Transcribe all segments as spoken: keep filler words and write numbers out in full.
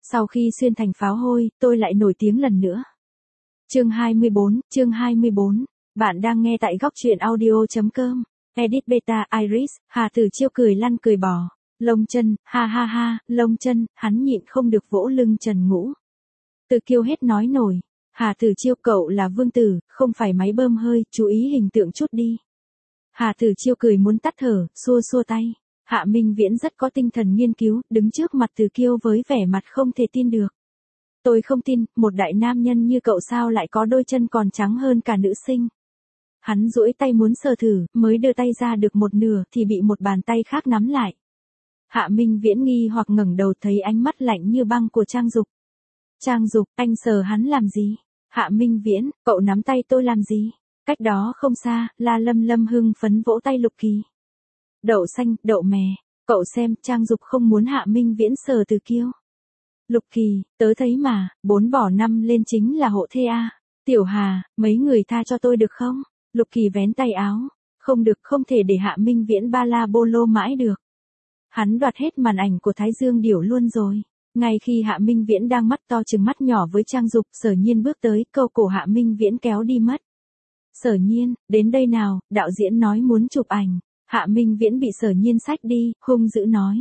Sau khi xuyên thành pháo hôi, tôi lại nổi tiếng lần nữa. Chương hai mươi bốn, chương hai mươi bốn. Bạn đang nghe tại góc truyện audio chấm com. Edit beta Iris, Hà Tử Chiêu cười lăn cười bò. Lông chân, ha ha ha, lông chân, hắn nhịn không được vỗ lưng Trần Ngũ. Từ Kiêu hết nói nổi. Hà Tử Chiêu, cậu là vương tử, không phải máy bơm hơi, chú ý hình tượng chút đi. Hà Tử Chiêu cười muốn tắt thở, xua xua tay. Hạ Minh Viễn rất có tinh thần nghiên cứu, đứng trước mặt Từ Kiêu với vẻ mặt không thể tin được. Tôi không tin, một đại nam nhân như cậu sao lại có đôi chân còn trắng hơn cả nữ sinh. Hắn duỗi tay muốn sờ thử, mới đưa tay ra được một nửa thì bị một bàn tay khác nắm lại. Hạ Minh Viễn nghi hoặc ngẩng đầu thấy ánh mắt lạnh như băng của Trang Dục. Trang Dục, anh sờ hắn làm gì? Hạ Minh Viễn, cậu nắm tay tôi làm gì? Cách đó không xa, La Lâm Lâm hưng phấn vỗ tay Lục Kỳ. Đậu xanh, đậu mè, cậu xem, Trang Dục không muốn Hạ Minh Viễn sờ Từ Kiêu. Lục Kỳ, tớ thấy mà, bốn bỏ năm lên chính là hộ thê a. Tiểu Hà, mấy người tha cho tôi được không? Lục Kỳ vén tay áo. Không được, không thể để Hạ Minh Viễn ba la bô lô mãi được. Hắn đoạt hết màn ảnh của Thái Dương Điểu luôn rồi. Ngay khi Hạ Minh Viễn đang mắt to trừng mắt nhỏ với Trang Dục, Sở Nhiên bước tới, câu cổ Hạ Minh Viễn kéo đi mất. Sở Nhiên, đến đây nào, đạo diễn nói muốn chụp ảnh. Hạ Minh Viễn bị Sở Nhiên xách đi, hung dữ nói.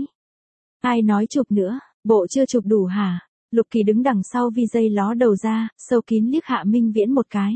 Ai nói chụp nữa, bộ chưa chụp đủ hả? Lục Kỳ đứng đằng sau vi dây ló đầu ra, sâu kín liếc Hạ Minh Viễn một cái.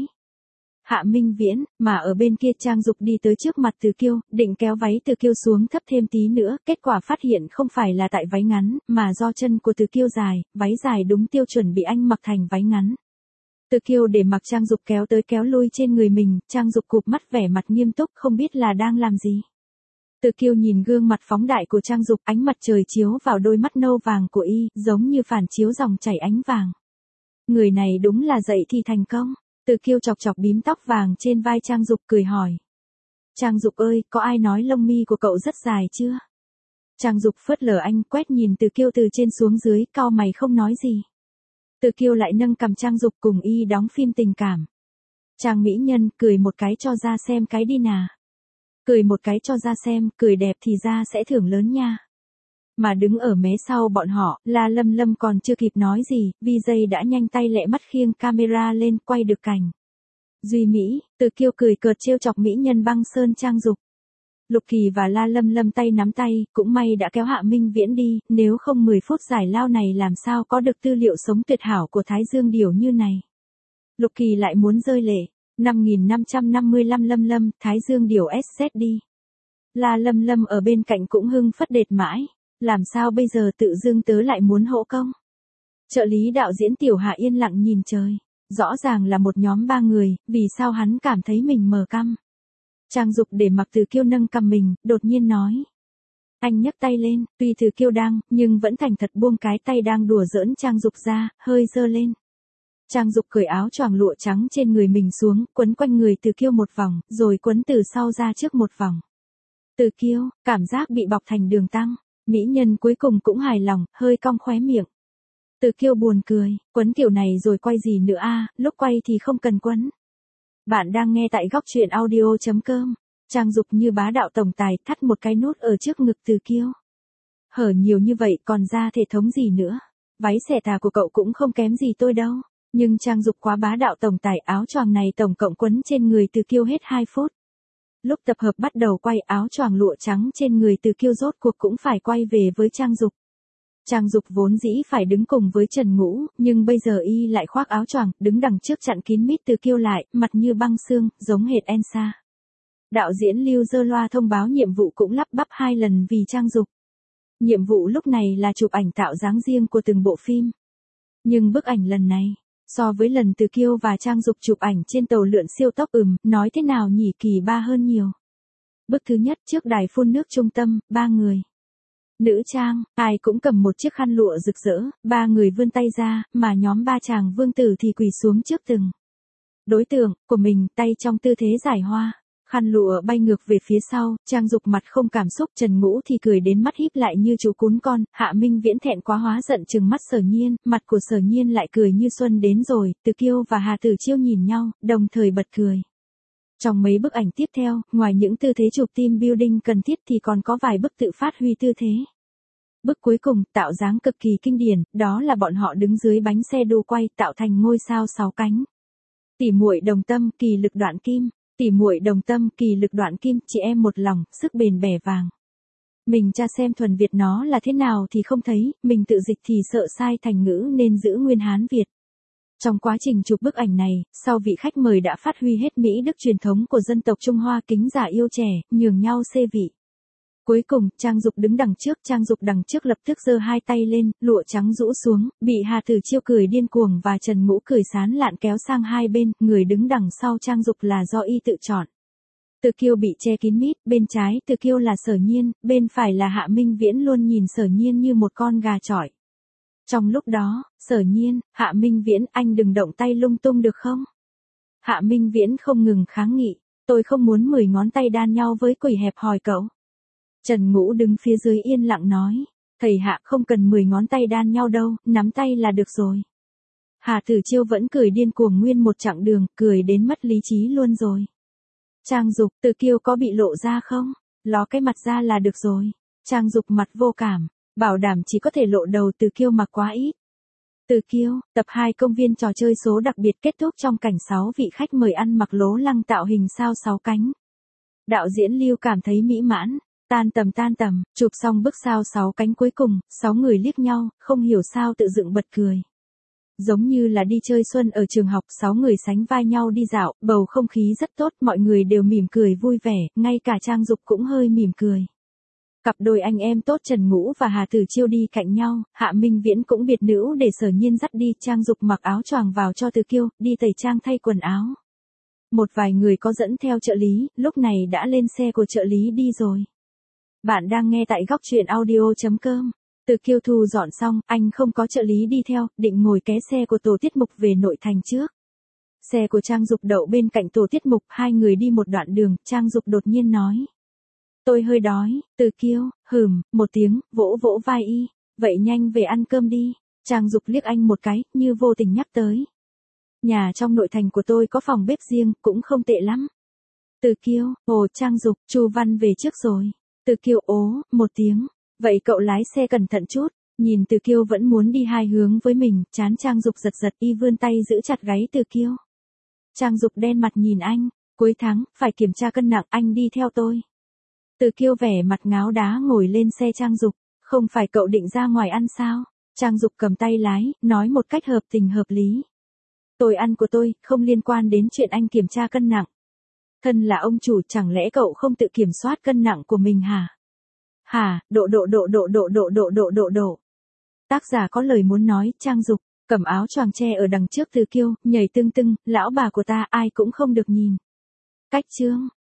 Hạ Minh Viễn, mà ở bên kia Trang Dục đi tới trước mặt Từ Kiêu, định kéo váy Từ Kiêu xuống thấp thêm tí nữa, kết quả phát hiện không phải là tại váy ngắn, mà do chân của Từ Kiêu dài, váy dài đúng tiêu chuẩn bị anh mặc thành váy ngắn. Từ Kiêu để mặc Trang Dục kéo tới kéo lui trên người mình, Trang Dục cụp mắt vẻ mặt nghiêm túc không biết là đang làm gì. Từ Kiêu nhìn gương mặt phóng đại của Trang Dục, ánh mặt trời chiếu vào đôi mắt nâu vàng của y, giống như phản chiếu dòng chảy ánh vàng. Người này đúng là dậy thì thành công. Từ Kiêu chọc chọc bím tóc vàng trên vai Trang Dục cười hỏi. Trang Dục ơi, có ai nói lông mi của cậu rất dài chưa? Trang Dục phớt lờ anh, quét nhìn Từ Kiêu từ trên xuống dưới, cau mày không nói gì. Từ Kiêu lại nâng cầm Trang Dục cùng y đóng phim tình cảm. Trang mỹ nhân, cười một cái cho ra xem cái đi nà. Cười một cái cho ra xem, cười đẹp thì ra sẽ thưởng lớn nha. Mà đứng ở mé sau bọn họ, La Lâm Lâm còn chưa kịp nói gì, vi dây đã nhanh tay lẹ mắt khiêng camera lên quay được cảnh. Duy Mỹ, Từ Kiêu cười cợt trêu chọc mỹ nhân băng sơn Trang Dục. Lục Kỳ và La Lâm Lâm tay nắm tay, cũng may đã kéo Hạ Minh Viễn đi, nếu không mười phút giải lao này làm sao có được tư liệu sống tuyệt hảo của Thái Dương Điểu như này. Lục Kỳ lại muốn rơi lệ. năm nghìn năm trăm năm mươi lăm Lâm Lâm, Thái Dương Điểu ét zét đi. La Lâm Lâm ở bên cạnh cũng hưng phất đệt mãi. Làm sao bây giờ tự dưng tớ lại muốn hỗ công? Trợ lý đạo diễn Tiểu Hạ yên lặng nhìn trời. Rõ ràng là một nhóm ba người, vì sao hắn cảm thấy mình mờ căm? Trang Dục để mặc Từ Kiêu nâng cầm mình, đột nhiên nói. Anh nhấc tay lên, tuy Từ Kiêu đang, nhưng vẫn thành thật buông cái tay đang đùa giỡn Trang Dục ra, hơi giơ lên. Trang Dục cởi áo choàng lụa trắng trên người mình xuống, quấn quanh người Từ Kiêu một vòng, rồi quấn từ sau ra trước một vòng. Từ Kiêu, cảm giác bị bọc thành đường tăng. Mỹ nhân cuối cùng cũng hài lòng, hơi cong khóe miệng. Từ Kiêu buồn cười, quấn kiểu này rồi quay gì nữa a, à, lúc quay thì không cần quấn. Bạn đang nghe tại góc truyện audio chấm com. Trang Dục như bá đạo tổng tài thắt một cái nút ở trước ngực Từ Kiêu. Hở nhiều như vậy còn ra thể thống gì nữa. Váy xẻ tà của cậu cũng không kém gì tôi đâu. Nhưng Trang Dục quá bá đạo tổng tài, áo choàng này tổng cộng quấn trên người Từ Kiêu hết hai phút. Lúc tập hợp bắt đầu quay, áo choàng lụa trắng trên người Từ Kiêu rốt cuộc cũng phải quay về với Trang Dục. Trang Dục vốn dĩ phải đứng cùng với Trần Ngũ, nhưng bây giờ y lại khoác áo choàng, đứng đằng trước chặn kín mít Từ Kiêu lại, mặt như băng xương, giống hệt Elsa. Đạo diễn Lưu giơ loa thông báo nhiệm vụ cũng lắp bắp hai lần vì Trang Dục. Nhiệm vụ lúc này là chụp ảnh tạo dáng riêng của từng bộ phim. Nhưng bức ảnh lần này, so với lần Từ Kiêu và Trang Dục chụp ảnh trên tàu lượn siêu tốc ừm, nói thế nào nhỉ, kỳ ba hơn nhiều. Bức thứ nhất trước đài phun nước trung tâm, ba người. Nữ trang, ai cũng cầm một chiếc khăn lụa rực rỡ, ba người vươn tay ra, mà nhóm ba chàng vương tử thì quỳ xuống trước từng đối tượng của mình, tay trong tư thế giải hoa. Khăn lụa bay ngược về phía sau, Trang Dục mặt không cảm xúc, Trần Ngũ thì cười đến mắt híp lại như chú cún con, Hạ Minh Viễn thẹn quá hóa giận trừng mắt Sở Nhiên, mặt của Sở Nhiên lại cười như xuân đến rồi, Từ Kiêu và Hà Tử Chiêu nhìn nhau, đồng thời bật cười. Trong mấy bức ảnh tiếp theo, ngoài những tư thế chụp team building cần thiết thì còn có vài bức tự phát huy tư thế. Bức cuối cùng, tạo dáng cực kỳ kinh điển, đó là bọn họ đứng dưới bánh xe đu quay tạo thành ngôi sao sáu cánh. Tỉ muội đồng tâm, kỳ lực đoạn kim, tỉ muội đồng tâm, kỳ lực đoạn kim, chị em một lòng, sức bền bẻ vàng. Mình tra xem thuần Việt nó là thế nào thì không thấy, mình tự dịch thì sợ sai thành ngữ nên giữ nguyên Hán Việt. Trong quá trình chụp bức ảnh này, sau vị khách mời đã phát huy hết mỹ đức truyền thống của dân tộc Trung Hoa kính già yêu trẻ, nhường nhau xê vị. Cuối cùng, Trang Dục đứng đằng trước, Trang Dục đằng trước lập tức giơ hai tay lên, lụa trắng rũ xuống, bị Hà Tử Chiêu cười điên cuồng và Trần Ngũ cười sán lạn kéo sang hai bên, người đứng đằng sau Trang Dục là do y tự chọn. Từ Kiêu bị che kín mít, bên trái Từ Kiêu là Sở Nhiên, bên phải là Hạ Minh Viễn luôn nhìn Sở Nhiên như một con gà chọi. Trong lúc đó, Sở Nhiên, Hạ Minh Viễn, anh đừng động tay lung tung được không? Hạ Minh Viễn không ngừng kháng nghị, tôi không muốn mười ngón tay đan nhau với quỷ hẹp hòi cậu. Trần Ngũ đứng phía dưới yên lặng nói, thầy Hạ không cần mười ngón tay đan nhau đâu, nắm tay là được rồi. Hà Tử Chiêu vẫn cười điên cuồng nguyên một chặng đường, cười đến mất lý trí luôn rồi. Trang Dục, Từ Kiêu có bị lộ ra không? Ló cái mặt ra là được rồi. Trang Dục mặt vô cảm, bảo đảm chỉ có thể lộ đầu Từ Kiêu mà quá ít. Từ Kiêu, tập hai công viên trò chơi số đặc biệt kết thúc trong cảnh sáu vị khách mời ăn mặc lố lăng tạo hình sao sáu cánh. Đạo diễn Lưu cảm thấy mỹ mãn, tan tầm tan tầm, chụp xong bức sao sáu cánh cuối cùng, sáu người liếc nhau, không hiểu sao tự dựng bật cười. Giống như là đi chơi xuân ở trường học, sáu người sánh vai nhau đi dạo, bầu không khí rất tốt, mọi người đều mỉm cười vui vẻ, ngay cả Trang Dục cũng hơi mỉm cười. Cặp đôi anh em tốt Trần Ngũ và Hà Tử Chiêu đi cạnh nhau, Hạ Minh Viễn cũng biệt nữ để Sở Nhiên dắt đi, Trang Dục mặc áo choàng vào cho Từ Kiêu, đi tẩy trang thay quần áo. Một vài người có dẫn theo trợ lý, lúc này đã lên xe của trợ lý đi rồi. Bạn đang nghe tại góc truyện audio chấm com. Từ Kiêu thu dọn xong, anh không có trợ lý đi theo, định ngồi ké xe của tổ tiết mục về nội thành trước. Xe của Trang Dục đậu bên cạnh tổ tiết mục, hai người đi một đoạn đường, Trang Dục đột nhiên nói. Tôi hơi đói, Từ Kiêu, hừm, một tiếng, vỗ vỗ vai y, vậy nhanh về ăn cơm đi. Trang Dục liếc anh một cái, như vô tình nhắc tới. Nhà trong nội thành của tôi có phòng bếp riêng, cũng không tệ lắm. Từ Kiêu, ồ Trang Dục, Chu Văn về trước rồi. Từ Kiêu ố, một tiếng. Vậy cậu lái xe cẩn thận chút, nhìn Từ Kiêu vẫn muốn đi hai hướng với mình, chán Trang Dục giật giật y vươn tay giữ chặt gáy Từ Kiêu. Trang Dục đen mặt nhìn anh, cuối tháng, phải kiểm tra cân nặng, anh đi theo tôi. Từ Kiêu vẻ mặt ngáo đá ngồi lên xe Trang Dục, không phải cậu định ra ngoài ăn sao? Trang Dục cầm tay lái, nói một cách hợp tình hợp lý. Tôi ăn của tôi, không liên quan đến chuyện anh kiểm tra cân nặng. Thân là ông chủ, chẳng lẽ cậu không tự kiểm soát cân nặng của mình hả? Hả, độ độ độ độ độ độ độ độ độ độ. Tác giả có lời muốn nói, Trang Dục, cầm áo choàng che ở đằng trước Từ Kiêu, nhảy tưng tưng, lão bà của ta ai cũng không được nhìn. Cách chương.